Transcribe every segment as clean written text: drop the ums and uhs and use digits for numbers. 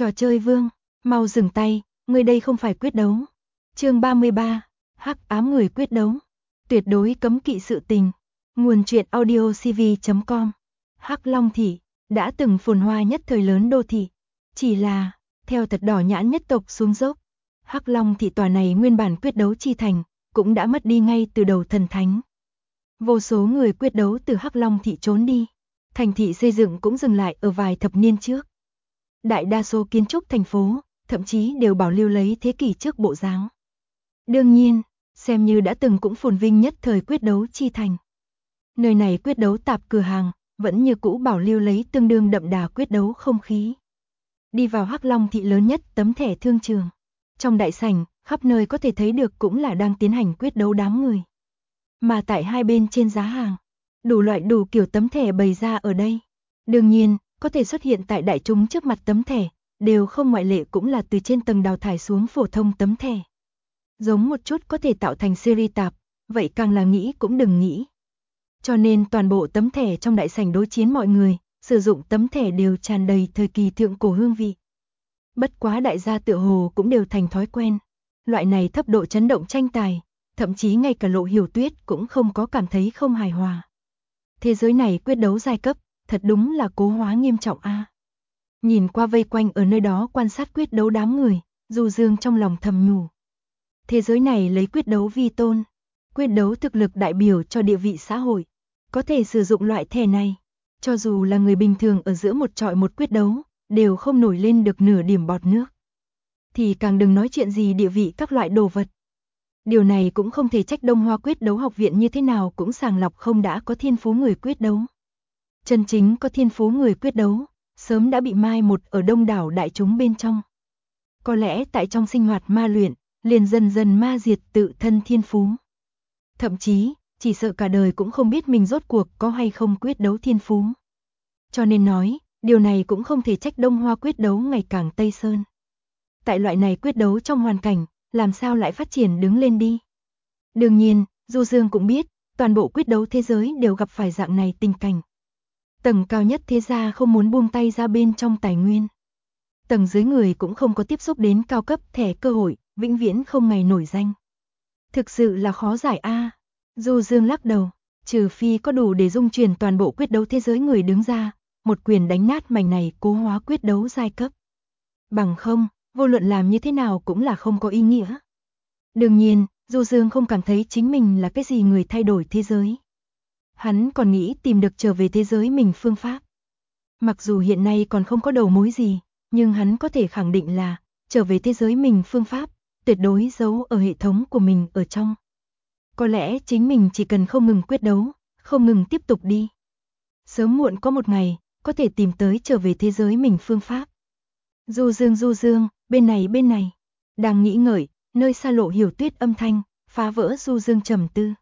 Trò chơi vương, mau dừng tay, người đây không phải quyết đấu. Chương 33, hắc ám người quyết đấu. Tuyệt đối cấm kỵ sự tình. Nguồn truyện audiocv.com. Hắc Long Thị đã từng phồn hoa nhất thời lớn đô thị, chỉ là theo thật đỏ nhãn nhất tộc xuống dốc, Hắc Long Thị tòa này nguyên bản quyết đấu chi thành cũng đã mất đi ngay từ đầu thần thánh. Vô số người quyết đấu từ Hắc Long Thị trốn đi, thành thị xây dựng cũng dừng lại ở vài thập niên trước. Đại đa số kiến trúc thành phố, thậm chí đều bảo lưu lấy thế kỷ trước bộ dáng. Đương nhiên, xem như đã từng cũng phồn vinh nhất thời quyết đấu chi thành. Nơi này quyết đấu tạp cửa hàng, vẫn như cũ bảo lưu lấy tương đương đậm đà quyết đấu không khí. Đi vào Hắc Long Thị lớn nhất tấm thẻ thương trường. Trong đại sảnh, khắp nơi có thể thấy được cũng là đang tiến hành quyết đấu đám người. Mà tại hai bên trên giá hàng, đủ loại đủ kiểu tấm thẻ bày ra ở đây. Đương nhiên, có thể xuất hiện tại đại chúng trước mặt tấm thẻ, đều không ngoại lệ cũng là từ trên tầng đào thải xuống phổ thông tấm thẻ. Giống một chút có thể tạo thành series tạp, vậy càng là nghĩ cũng đừng nghĩ. Cho nên toàn bộ tấm thẻ trong đại sảnh đối chiến mọi người, sử dụng tấm thẻ đều tràn đầy thời kỳ thượng cổ hương vị. Bất quá đại gia tựa hồ cũng đều thành thói quen. Loại này thấp độ chấn động tranh tài, thậm chí ngay cả Lộ Hiểu Tuyết cũng không có cảm thấy không hài hòa. Thế giới này quyết đấu giai cấp, thật đúng là cố hóa nghiêm trọng a. Nhìn qua vây quanh ở nơi đó quan sát quyết đấu đám người, Du Dương trong lòng thầm nhủ. Thế giới này lấy quyết đấu vi tôn, quyết đấu thực lực đại biểu cho địa vị xã hội, có thể sử dụng loại thẻ này, cho dù là người bình thường ở giữa một chọi một quyết đấu, đều không nổi lên được nửa điểm bọt nước. Thì càng đừng nói chuyện gì địa vị các loại đồ vật. Điều này cũng không thể trách Đông Hoa quyết đấu học viện như thế nào cũng sàng lọc không đã có thiên phú người quyết đấu. Chân chính có thiên phú người quyết đấu, sớm đã bị mai một ở đông đảo đại chúng bên trong. Có lẽ tại trong sinh hoạt ma luyện, liền dần dần ma diệt tự thân thiên phú. Thậm chí, chỉ sợ cả đời cũng không biết mình rốt cuộc có hay không quyết đấu thiên phú. Cho nên nói, điều này cũng không thể trách Đông Hoa quyết đấu ngày càng Tây Sơn. Tại loại này quyết đấu trong hoàn cảnh, làm sao lại phát triển đứng lên đi. Đương nhiên, Du Dương cũng biết, toàn bộ quyết đấu thế giới đều gặp phải dạng này tình cảnh. Tầng cao nhất thế gia không muốn buông tay ra bên trong tài nguyên. Tầng dưới người cũng không có tiếp xúc đến cao cấp thẻ cơ hội, vĩnh viễn không ngày nổi danh. Thực sự là khó giải a. Du Dương lắc đầu, trừ phi có đủ để dung chuyển toàn bộ quyết đấu thế giới người đứng ra, một quyền đánh nát mảnh này cố hóa quyết đấu giai cấp. Bằng không, vô luận làm như thế nào cũng là không có ý nghĩa. Đương nhiên, Du Dương không cảm thấy chính mình là cái gì người thay đổi thế giới. Hắn còn nghĩ tìm được trở về thế giới mình phương pháp. Mặc dù hiện nay còn không có đầu mối gì, nhưng hắn có thể khẳng định là trở về thế giới mình phương pháp, tuyệt đối giấu ở hệ thống của mình ở trong. Có lẽ chính mình chỉ cần không ngừng quyết đấu, không ngừng tiếp tục đi. Sớm muộn có một ngày, có thể tìm tới trở về thế giới mình phương pháp. Du Dương, bên này. Đang nghĩ ngợi, nơi xa Lộ Hiểu Tuyết âm thanh, phá vỡ Du Dương trầm tư.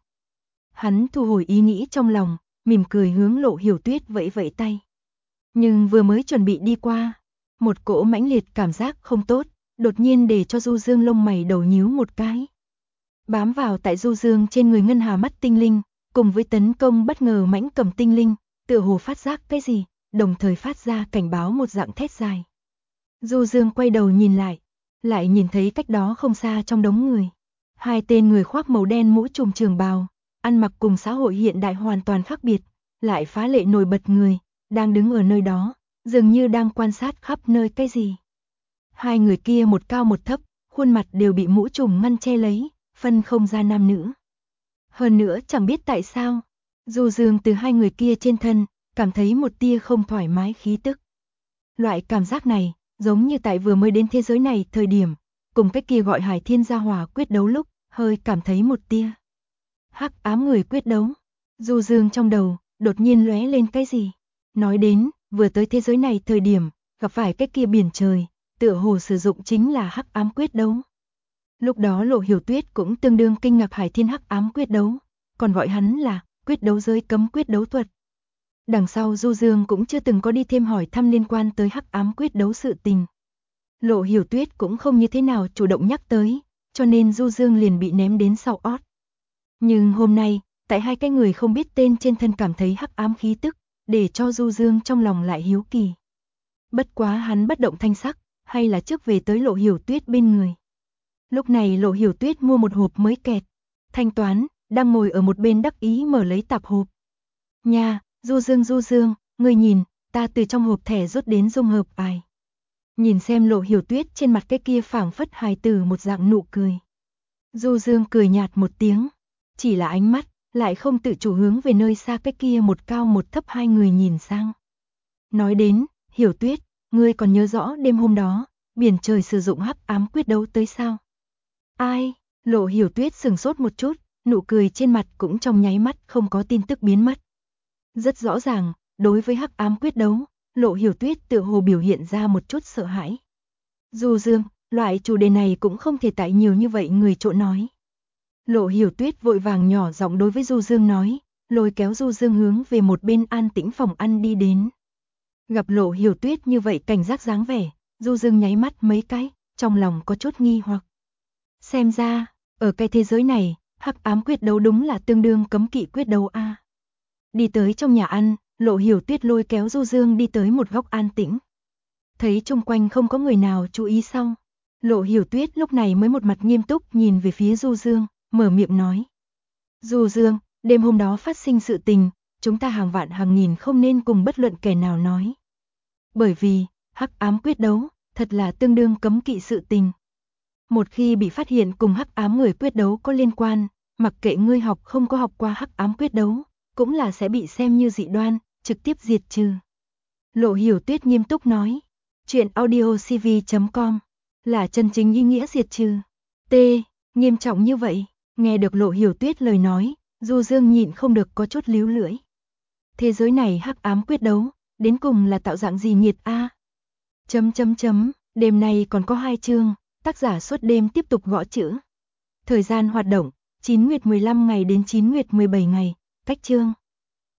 Hắn thu hồi ý nghĩ trong lòng, mỉm cười hướng Lộ Hiểu Tuyết vẫy vẫy tay. Nhưng vừa mới chuẩn bị đi qua, một cỗ mãnh liệt cảm giác không tốt, đột nhiên để cho Du Dương lông mày đầu nhíu một cái. Bám vào tại Du Dương trên người ngân hà mắt tinh linh, cùng với tấn công bất ngờ mãnh cầm tinh linh, tựa hồ phát giác cái gì, đồng thời phát ra cảnh báo một dạng thét dài. Du Dương quay đầu nhìn lại nhìn thấy cách đó không xa trong đống người. Hai tên người khoác màu đen mũ trùm trường bào, ăn mặc cùng xã hội hiện đại hoàn toàn khác biệt, lại phá lệ nổi bật người, đang đứng ở nơi đó, dường như đang quan sát khắp nơi cái gì. Hai người kia một cao một thấp, khuôn mặt đều bị mũ trùm ngăn che lấy, phân không ra nam nữ. Hơn nữa chẳng biết tại sao, Du Dương từ hai người kia trên thân, cảm thấy một tia không thoải mái khí tức. Loại cảm giác này, giống như tại vừa mới đến thế giới này thời điểm, cùng cái kia gọi Hải Thiên Gia Hỏa quyết đấu lúc, hơi cảm thấy một tia. Hắc ám người quyết đấu, Du Dương trong đầu, đột nhiên lóe lên cái gì. Nói đến, vừa tới thế giới này thời điểm, gặp phải cái kia biển trời, tựa hồ sử dụng chính là hắc ám quyết đấu. Lúc đó Lộ Hiểu Tuyết cũng tương đương kinh ngạc Hải Thiên hắc ám quyết đấu, còn gọi hắn là quyết đấu giới cấm quyết đấu thuật. Đằng sau Du Dương cũng chưa từng có đi thêm hỏi thăm liên quan tới hắc ám quyết đấu sự tình. Lộ Hiểu Tuyết cũng không như thế nào chủ động nhắc tới, cho nên Du Dương liền bị ném đến sau ót. Nhưng hôm nay, tại hai cái người không biết tên trên thân cảm thấy hắc ám khí tức, để cho Du Dương trong lòng lại hiếu kỳ. Bất quá hắn bất động thanh sắc, hay là trước về tới Lộ Hiểu Tuyết bên người. Lúc này Lộ Hiểu Tuyết mua một hộp mới kẹt, thanh toán, đang ngồi ở một bên đắc ý mở lấy tạp hộp. Nha, Du Dương, ngươi nhìn, ta từ trong hộp thẻ rút đến dung hợp bài. Nhìn xem Lộ Hiểu Tuyết trên mặt cái kia phảng phất hài tử một dạng nụ cười. Du Dương cười nhạt một tiếng, chỉ là ánh mắt, lại không tự chủ hướng về nơi xa cái kia một cao một thấp hai người nhìn sang. Nói đến, Hiểu Tuyết, ngươi còn nhớ rõ đêm hôm đó, biển trời sử dụng hắc ám quyết đấu tới sao? Ai? Lộ Hiểu Tuyết sừng sốt một chút, nụ cười trên mặt cũng trong nháy mắt không có tin tức biến mất. Rất rõ ràng, đối với hắc ám quyết đấu, Lộ Hiểu Tuyết tựa hồ biểu hiện ra một chút sợ hãi. Du Dương, loại chủ đề này cũng không thể tại nhiều như vậy người chỗ nói. Lộ Hiểu Tuyết vội vàng nhỏ giọng đối với Du Dương nói, lôi kéo Du Dương hướng về một bên an tĩnh phòng ăn đi đến. Gặp Lộ Hiểu Tuyết như vậy cảnh giác dáng vẻ, Du Dương nháy mắt mấy cái, trong lòng có chút nghi hoặc. Xem ra, ở cái thế giới này, hắc ám quyết đấu đúng là tương đương cấm kỵ quyết đấu a. Đi tới trong nhà ăn, Lộ Hiểu Tuyết lôi kéo Du Dương đi tới một góc an tĩnh. Thấy chung quanh không có người nào chú ý xong, Lộ Hiểu Tuyết lúc này mới một mặt nghiêm túc nhìn về phía Du Dương, mở miệng nói. Du Dương, đêm hôm đó phát sinh sự tình, chúng ta hàng vạn hàng nghìn không nên cùng bất luận kẻ nào nói. Bởi vì, hắc ám quyết đấu, thật là tương đương cấm kỵ sự tình. Một khi bị phát hiện cùng hắc ám người quyết đấu có liên quan, mặc kệ ngươi học không có học qua hắc ám quyết đấu, cũng là sẽ bị xem như dị đoan, trực tiếp diệt trừ. Lộ Hiểu Tuyết nghiêm túc nói, chuyện audiocv.com là chân chính ý nghĩa diệt trừ. T, nghiêm trọng như vậy, nghe được Lộ Hiểu Tuyết lời nói, Du Dương nhịn không được có chút líu lưỡi. Thế giới này hắc ám quyết đấu, đến cùng là tạo dạng gì nghiệt a? Đêm nay còn có 2 chương, tác giả suốt đêm tiếp tục gõ chữ. Thời gian hoạt động, 9 nguyệt 15 ngày đến 9 nguyệt 17 ngày, cách chương.